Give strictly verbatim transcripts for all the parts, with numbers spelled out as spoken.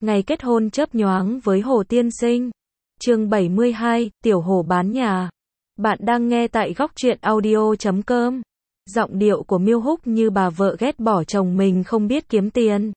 Ngày kết hôn chớp nhoáng với Hồ Tiên Sinh. Chương bảy mươi hai, Tiểu Hồ bán nhà. Bạn đang nghe tại góc truyện audio chấm com. Giọng điệu của Miêu Húc như bà vợ ghét bỏ chồng mình không biết kiếm tiền.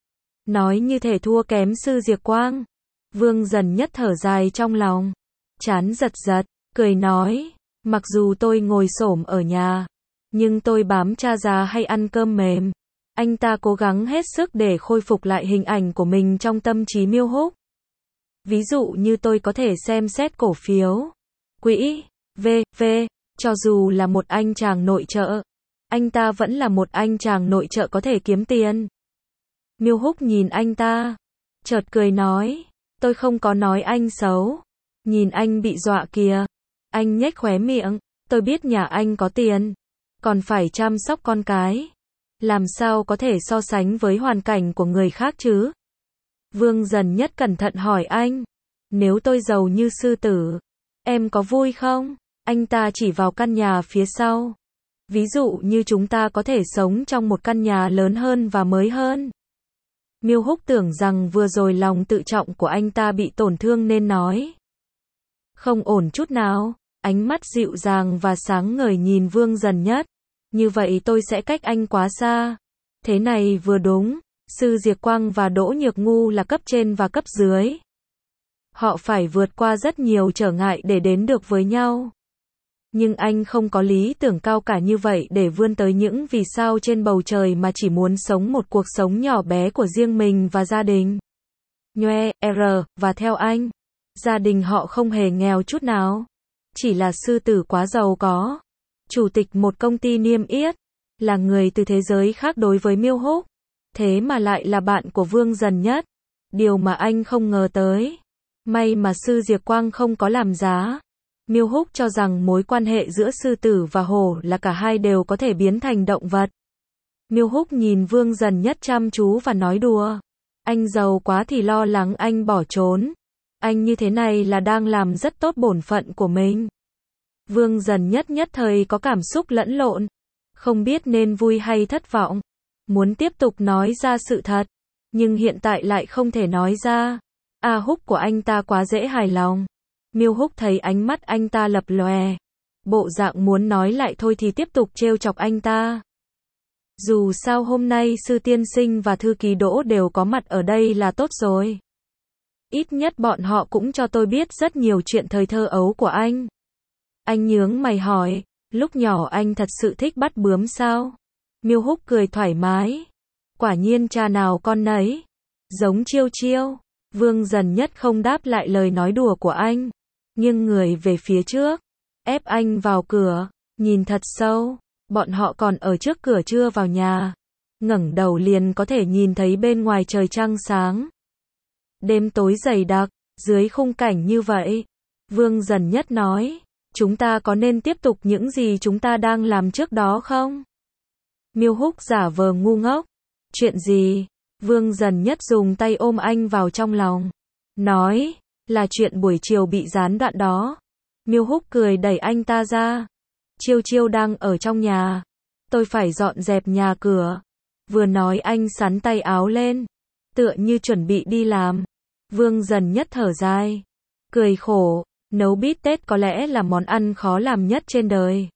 Nói như thể thua kém Sư Diệc Quang. Vương Dần Nhất thở dài trong lòng. Chán giật giật, cười nói, mặc dù tôi ngồi xổm ở nhà, nhưng tôi bám cha già hay ăn cơm mềm. Anh ta cố gắng hết sức để khôi phục lại hình ảnh của mình trong tâm trí Miêu Húc. Ví dụ như tôi có thể xem xét cổ phiếu, quỹ, vê vê, cho dù là một anh chàng nội trợ, anh ta vẫn là một anh chàng nội trợ có thể kiếm tiền. Miêu Húc nhìn anh ta, chợt cười nói, tôi không có nói anh xấu. Nhìn anh bị dọa kìa. Anh nhếch khóe miệng, tôi biết nhà anh có tiền, còn phải chăm sóc con cái. Làm sao có thể so sánh với hoàn cảnh của người khác chứ? Vương Dần Nhất cẩn thận hỏi anh, nếu tôi giàu như sư tử, em có vui không? Anh ta chỉ vào căn nhà phía sau. Ví dụ như chúng ta có thể sống trong một căn nhà lớn hơn và mới hơn. Miêu Húc tưởng rằng vừa rồi lòng tự trọng của anh ta bị tổn thương nên nói, không ổn chút nào. Ánh mắt dịu dàng và sáng ngời nhìn Vương Dần Nhất. Như vậy tôi sẽ cách anh quá xa. Thế này vừa đúng. Sư Diệc Quang và Đỗ Nhược Ngu là cấp trên và cấp dưới. Họ phải vượt qua rất nhiều trở ngại để đến được với nhau. Nhưng anh không có lý tưởng cao cả như vậy để vươn tới những vì sao trên bầu trời mà chỉ muốn sống một cuộc sống nhỏ bé của riêng mình và gia đình. Nhoe, R, và theo anh, gia đình họ không hề nghèo chút nào. Chỉ là sư tử quá giàu có. Chủ tịch một công ty niêm yết, là người từ thế giới khác đối với Miêu Húc. Thế mà lại là bạn của Vương Dần Nhất. Điều mà anh không ngờ tới. May mà Sư Diệc Quang không có làm giá. Miêu Húc cho rằng mối quan hệ giữa sư tử và hổ là cả hai đều có thể biến thành động vật. Miêu Húc nhìn Vương Dần Nhất chăm chú và nói đùa. Anh giàu quá thì lo lắng anh bỏ trốn. Anh như thế này là đang làm rất tốt bổn phận của mình. Vương Dần Nhất nhất thời có cảm xúc lẫn lộn. Không biết nên vui hay thất vọng. Muốn tiếp tục nói ra sự thật. Nhưng hiện tại lại không thể nói ra. A Húc của anh ta quá dễ hài lòng. Miêu Húc thấy ánh mắt anh ta lập lòe. Bộ dạng muốn nói lại thôi thì tiếp tục trêu chọc anh ta. Dù sao hôm nay Sư Tiên Sinh và Thư ký Đỗ đều có mặt ở đây là tốt rồi. Ít nhất bọn họ cũng cho tôi biết rất nhiều chuyện thời thơ ấu của anh. Anh nhướng mày hỏi, lúc nhỏ anh thật sự thích bắt bướm sao? Miêu Húc cười thoải mái. Quả nhiên cha nào con nấy. Giống Chiêu Chiêu. Vương Dần Nhất không đáp lại lời nói đùa của anh. Nghiêng người về phía trước. Ép anh vào cửa. Nhìn thật sâu. Bọn họ còn ở trước cửa chưa vào nhà. Ngẩng đầu liền có thể nhìn thấy bên ngoài trời trăng sáng. Đêm tối dày đặc. Dưới khung cảnh như vậy. Vương Dần Nhất nói. Chúng ta có nên tiếp tục những gì chúng ta đang làm trước đó không? Miêu Húc giả vờ ngu ngốc. Chuyện gì? Vương Dần Nhất dùng tay ôm anh vào trong lòng. Nói, là chuyện buổi chiều bị gián đoạn đó. Miêu Húc cười đẩy anh ta ra. Chiêu Chiêu đang ở trong nhà. Tôi phải dọn dẹp nhà cửa. Vừa nói anh xắn tay áo lên. Tựa như chuẩn bị đi làm. Vương Dần Nhất thở dài. Cười khổ. Nấu bít tết có lẽ là món ăn khó làm nhất trên đời.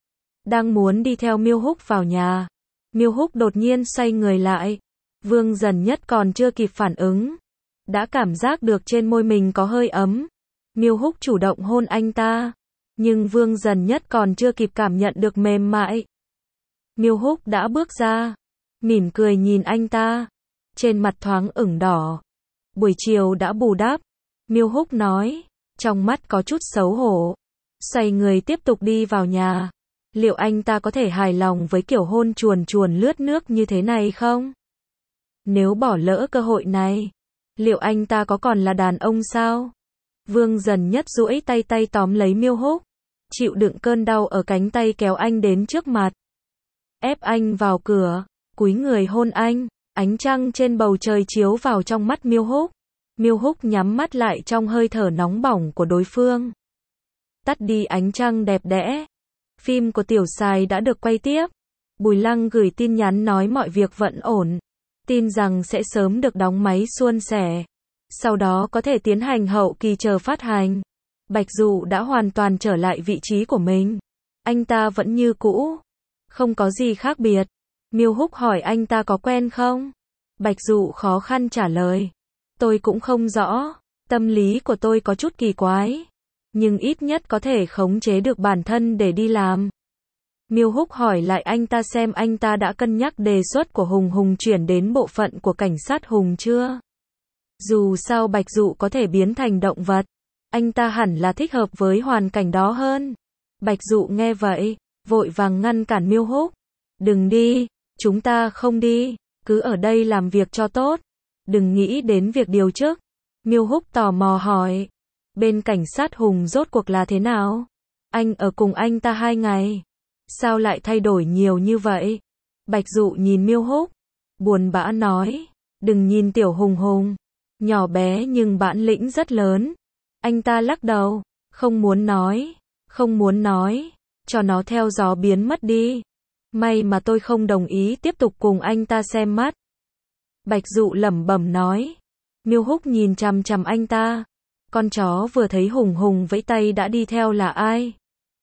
Đang muốn đi theo Miêu Húc vào nhà. Miêu Húc đột nhiên xoay người lại. Vương Dần Nhất còn chưa kịp phản ứng. Đã cảm giác được trên môi mình có hơi ấm. Miêu Húc chủ động hôn anh ta. Nhưng Vương Dần Nhất còn chưa kịp cảm nhận được mềm mại. Miêu Húc đã bước ra. Mỉm cười nhìn anh ta. Trên mặt thoáng ửng đỏ. Buổi chiều đã bù đắp. Miêu Húc nói. Trong mắt có chút xấu hổ. Xoay người tiếp tục đi vào nhà. Liệu anh ta có thể hài lòng với kiểu hôn chuồn chuồn lướt nước như thế này không? Nếu bỏ lỡ cơ hội này, liệu anh ta có còn là đàn ông sao? Vương Dần Nhất duỗi tay tay tóm lấy Miêu Húc. Chịu đựng cơn đau ở cánh tay kéo anh đến trước mặt. Ép anh vào cửa. Cúi người hôn anh. Ánh trăng trên bầu trời chiếu vào trong mắt Miêu Húc. Miêu Húc nhắm mắt lại trong hơi thở nóng bỏng của đối phương. Tắt đi ánh trăng đẹp đẽ. Phim của Tiểu Sài đã được quay tiếp. Bùi Lăng gửi tin nhắn nói mọi việc vẫn ổn. tin rằng sẽ sớm được đóng máy suôn sẻ. Sau đó có thể tiến hành hậu kỳ chờ phát hành. Bạch Dụ đã hoàn toàn trở lại vị trí của mình. Anh ta vẫn như cũ. Không có gì khác biệt. Miêu Húc hỏi anh ta có quen không? Bạch Dụ khó khăn trả lời. Tôi cũng không rõ. Tâm lý của tôi có chút kỳ quái. Nhưng ít nhất có thể khống chế được bản thân để đi làm. Miêu Húc hỏi lại anh ta xem anh ta đã cân nhắc đề xuất của Hùng Hùng chuyển đến bộ phận của cảnh sát Hùng chưa? Dù sao Bạch Dụ có thể biến thành động vật. Anh ta hẳn là thích hợp với hoàn cảnh đó hơn. Bạch Dụ nghe vậy, vội vàng ngăn cản Miêu Húc. Đừng đi, chúng ta không đi, cứ ở đây làm việc cho tốt. Đừng nghĩ đến việc điều chức. Miêu Húc tò mò hỏi. Bên cảnh sát Hùng rốt cuộc là thế nào? Anh ở cùng anh ta hai ngày. Sao lại thay đổi nhiều như vậy? Bạch Dụ nhìn Miêu Húc. Buồn bã nói. Đừng nhìn tiểu Hùng Hùng. Nhỏ bé nhưng bản lĩnh rất lớn. Anh ta lắc đầu. Không muốn nói. Không muốn nói. Cho nó theo gió biến mất đi. May mà tôi không đồng ý tiếp tục cùng anh ta xem mắt. Bạch Dụ lẩm bẩm nói. Miêu Húc nhìn chằm chằm anh ta. Con chó vừa thấy Hùng Hùng vẫy tay đã đi theo là ai?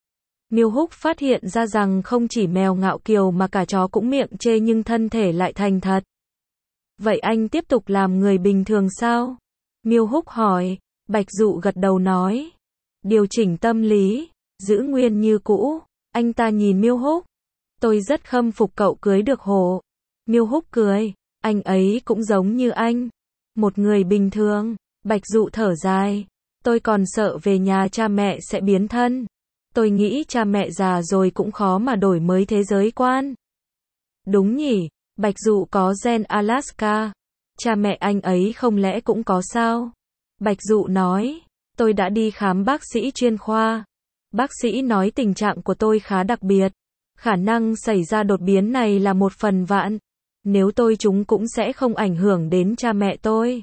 Miêu Húc phát hiện ra rằng không chỉ mèo ngạo kiều mà cả chó cũng miệng chê nhưng thân thể lại thành thật. Vậy anh tiếp tục làm người bình thường sao? Miêu Húc hỏi. Bạch Dụ gật đầu nói. Điều chỉnh tâm lý, giữ nguyên như cũ. Anh ta nhìn Miêu Húc. Tôi rất khâm phục cậu cưới được hổ. Miêu Húc cười. Anh ấy cũng giống như anh. Một người bình thường. Bạch Dụ thở dài. Tôi còn sợ về nhà cha mẹ sẽ biến thân. Tôi nghĩ cha mẹ già rồi cũng khó mà đổi mới thế giới quan. Đúng nhỉ, Bạch Dụ có gen Alaska. Cha mẹ anh ấy không lẽ cũng có sao? Bạch Dụ nói. Tôi đã đi khám bác sĩ chuyên khoa. Bác sĩ nói tình trạng của tôi khá đặc biệt. Khả năng xảy ra đột biến này là một phần vạn. Nếu tôi chúng cũng sẽ không ảnh hưởng đến cha mẹ tôi.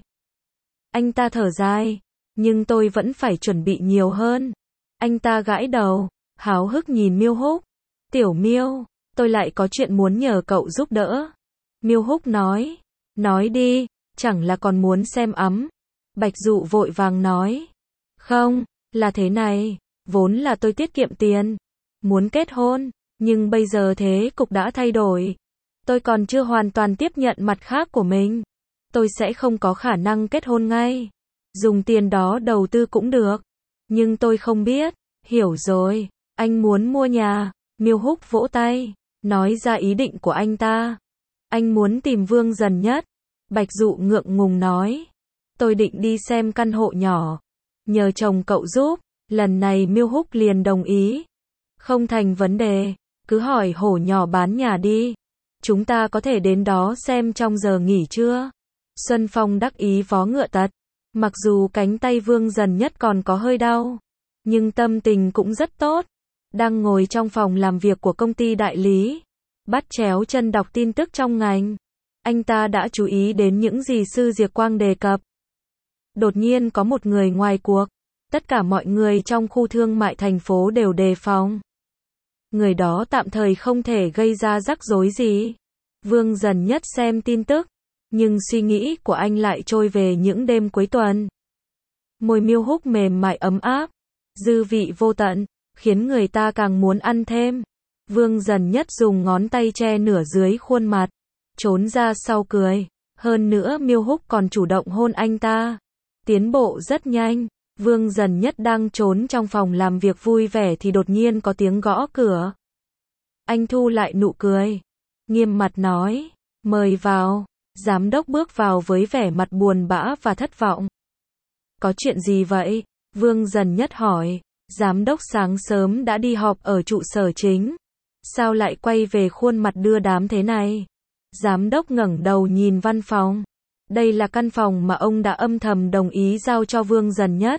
Anh ta thở dài. Nhưng tôi vẫn phải chuẩn bị nhiều hơn. Anh ta gãi đầu, háo hức nhìn Miêu Húc. Tiểu Miêu, tôi lại có chuyện muốn nhờ cậu giúp đỡ. Miêu Húc nói. Nói đi, chẳng là còn muốn xem ấm. Bạch Dụ vội vàng nói. Không, là thế này, vốn là tôi tiết kiệm tiền. Muốn kết hôn, nhưng bây giờ thế cục đã thay đổi. Tôi còn chưa hoàn toàn tiếp nhận mặt khác của mình. Tôi sẽ không có khả năng kết hôn ngay. Dùng tiền đó đầu tư cũng được. Nhưng tôi không biết. Hiểu rồi. Anh muốn mua nhà. Miêu Húc vỗ tay. Nói ra ý định của anh ta. Anh muốn tìm Vương Dần Nhất. Bạch Dụ ngượng ngùng nói. Tôi định đi xem căn hộ nhỏ. Nhờ chồng cậu giúp. Lần này Miêu Húc liền đồng ý. Không thành vấn đề. Cứ hỏi hổ nhỏ bán nhà đi. Chúng ta có thể đến đó xem trong giờ nghỉ trưa. Xuân Phong đắc ý vó ngựa tật. Mặc dù cánh tay Vương Dần Nhất còn có hơi đau. Nhưng tâm tình cũng rất tốt. Đang ngồi trong phòng làm việc của công ty đại lý. Bắt chéo chân đọc tin tức trong ngành. Anh ta đã chú ý đến những gì Sư Diệc Quang đề cập. Đột nhiên có một người ngoài cuộc. Tất cả mọi người trong khu thương mại thành phố đều đề phòng. Người đó tạm thời không thể gây ra rắc rối gì. Vương Dần Nhất xem tin tức. Nhưng suy nghĩ của anh lại trôi về những đêm cuối tuần. Môi Miêu Húc mềm mại ấm áp. Dư vị vô tận. Khiến người ta càng muốn ăn thêm. Vương Dần Nhất dùng ngón tay che nửa dưới khuôn mặt. Trốn ra sau cười. Hơn nữa Miêu Húc còn chủ động hôn anh ta. Tiến bộ rất nhanh. Vương Dần Nhất đang trốn trong phòng làm việc vui vẻ thì đột nhiên có tiếng gõ cửa. Anh thu lại nụ cười. Nghiêm mặt nói. Mời vào. Giám đốc bước vào với vẻ mặt buồn bã và thất vọng. Có chuyện gì vậy? Vương Dần Nhất hỏi. Giám đốc sáng sớm đã đi họp ở trụ sở chính. Sao lại quay về khuôn mặt đưa đám thế này? Giám đốc ngẩng đầu nhìn văn phòng. Đây là căn phòng mà ông đã âm thầm đồng ý giao cho Vương Dần Nhất.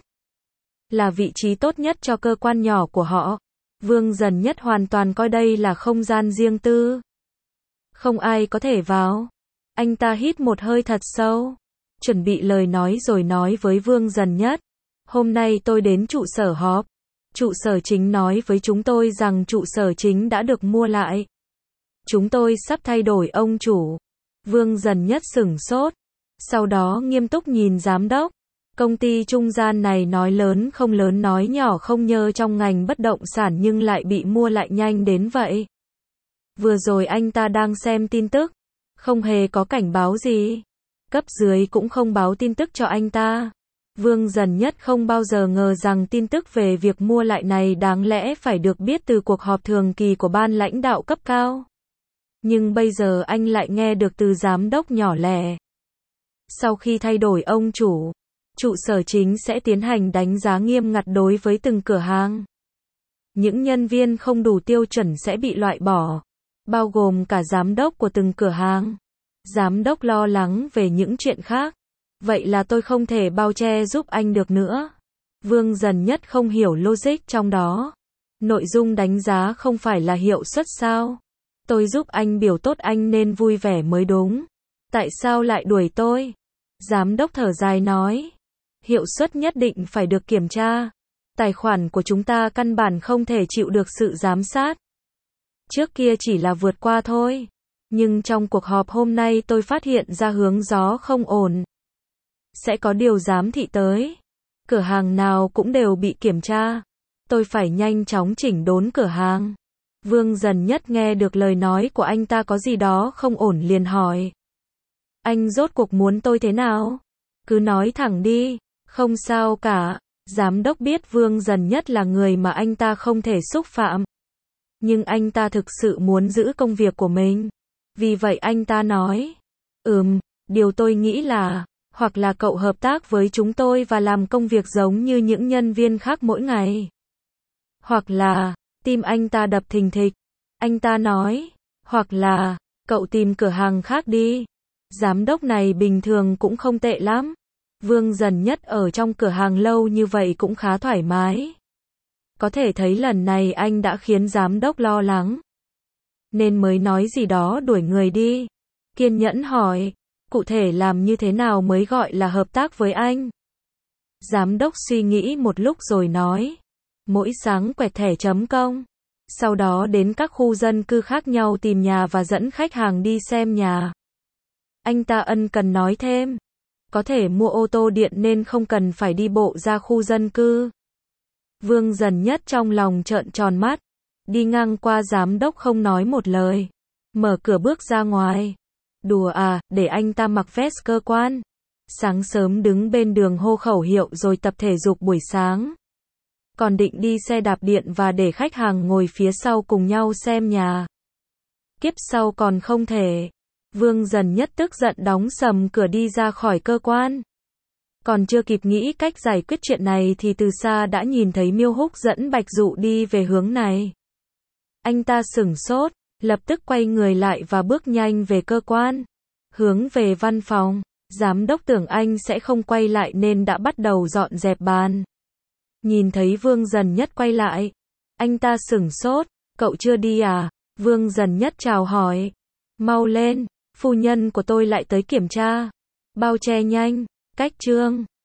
Là vị trí tốt nhất cho cơ quan nhỏ của họ. Vương Dần Nhất hoàn toàn coi đây là không gian riêng tư. Không ai có thể vào. Anh ta hít một hơi thật sâu. Chuẩn bị lời nói rồi nói với Vương Dần Nhất. Hôm nay tôi đến trụ sở họp. Trụ sở chính nói với chúng tôi rằng trụ sở chính đã được mua lại. Chúng tôi sắp thay đổi ông chủ. Vương Dần Nhất sửng sốt. Sau đó nghiêm túc nhìn giám đốc. Công ty trung gian này nói lớn không lớn nói nhỏ không nhơ trong ngành bất động sản nhưng lại bị mua lại nhanh đến vậy. Vừa rồi anh ta đang xem tin tức. Không hề có cảnh báo gì. Cấp dưới cũng không báo tin tức cho anh ta. Vương Dần Nhất không bao giờ ngờ rằng tin tức về việc mua lại này đáng lẽ phải được biết từ cuộc họp thường kỳ của ban lãnh đạo cấp cao. Nhưng bây giờ anh lại nghe được từ giám đốc nhỏ lẻ. Sau khi thay đổi ông chủ, trụ sở chính sẽ tiến hành đánh giá nghiêm ngặt đối với từng cửa hàng. Những nhân viên không đủ tiêu chuẩn sẽ bị loại bỏ, bao gồm cả giám đốc của từng cửa hàng. Giám đốc lo lắng về những chuyện khác. Vậy là tôi không thể bao che giúp anh được nữa. Vương Dần Nhất không hiểu logic trong đó. Nội dung đánh giá không phải là hiệu suất sao? Tôi giúp anh biểu tốt anh nên vui vẻ mới đúng. Tại sao lại đuổi tôi? Giám đốc thở dài nói. Hiệu suất nhất định phải được kiểm tra. Tài khoản của chúng ta căn bản không thể chịu được sự giám sát. Trước kia chỉ là vượt qua thôi. Nhưng trong cuộc họp hôm nay tôi phát hiện ra hướng gió không ổn. Sẽ có điều giám thị tới. Cửa hàng nào cũng đều bị kiểm tra. Tôi phải nhanh chóng chỉnh đốn cửa hàng. Vương Dần Nhất nghe được lời nói của anh ta có gì đó không ổn liền hỏi. Anh rốt cuộc muốn tôi thế nào? Cứ nói thẳng đi. Không sao cả. Giám đốc biết Vương Dần Nhất là người mà anh ta không thể xúc phạm. Nhưng anh ta thực sự muốn giữ công việc của mình. Vì vậy anh ta nói. Ừm, điều tôi nghĩ là, hoặc là cậu hợp tác với chúng tôi và làm công việc giống như những nhân viên khác mỗi ngày. Hoặc là, tim anh ta đập thình thịch. Anh ta nói. Hoặc là, cậu tìm cửa hàng khác đi. Giám đốc này bình thường cũng không tệ lắm. Vương Dần Nhất ở trong cửa hàng lâu như vậy cũng khá thoải mái. Có thể thấy lần này anh đã khiến giám đốc lo lắng. Nên mới nói gì đó đuổi người đi. Kiên nhẫn hỏi. Cụ thể làm như thế nào mới gọi là hợp tác với anh? Giám đốc suy nghĩ một lúc rồi nói. Mỗi sáng quẹt thẻ chấm công. Sau đó đến các khu dân cư khác nhau tìm nhà và dẫn khách hàng đi xem nhà. Anh ta ân cần nói thêm. Có thể mua ô tô điện nên không cần phải đi bộ ra khu dân cư. Vương Dần Nhất trong lòng trợn tròn mắt. Đi ngang qua giám đốc không nói một lời. Mở cửa bước ra ngoài. Đùa à, để anh ta mặc vest cơ quan. Sáng sớm đứng bên đường hô khẩu hiệu rồi tập thể dục buổi sáng. Còn định đi xe đạp điện và để khách hàng ngồi phía sau cùng nhau xem nhà. Kiếp sau còn không thể. Vương Dần Nhất tức giận đóng sầm cửa đi ra khỏi cơ quan. Còn chưa kịp nghĩ cách giải quyết chuyện này thì từ xa đã nhìn thấy Miêu Húc dẫn Bạch Dụ đi về hướng này. Anh ta sửng sốt, lập tức quay người lại và bước nhanh về cơ quan. Hướng về văn phòng, giám đốc tưởng anh sẽ không quay lại nên đã bắt đầu dọn dẹp bàn. Nhìn thấy Vương Dần Nhất quay lại, anh ta sửng sốt, cậu chưa đi à? Vương Dần Nhất chào hỏi. Mau lên, phu nhân của tôi lại tới kiểm tra. Bao che nhanh, cách trương.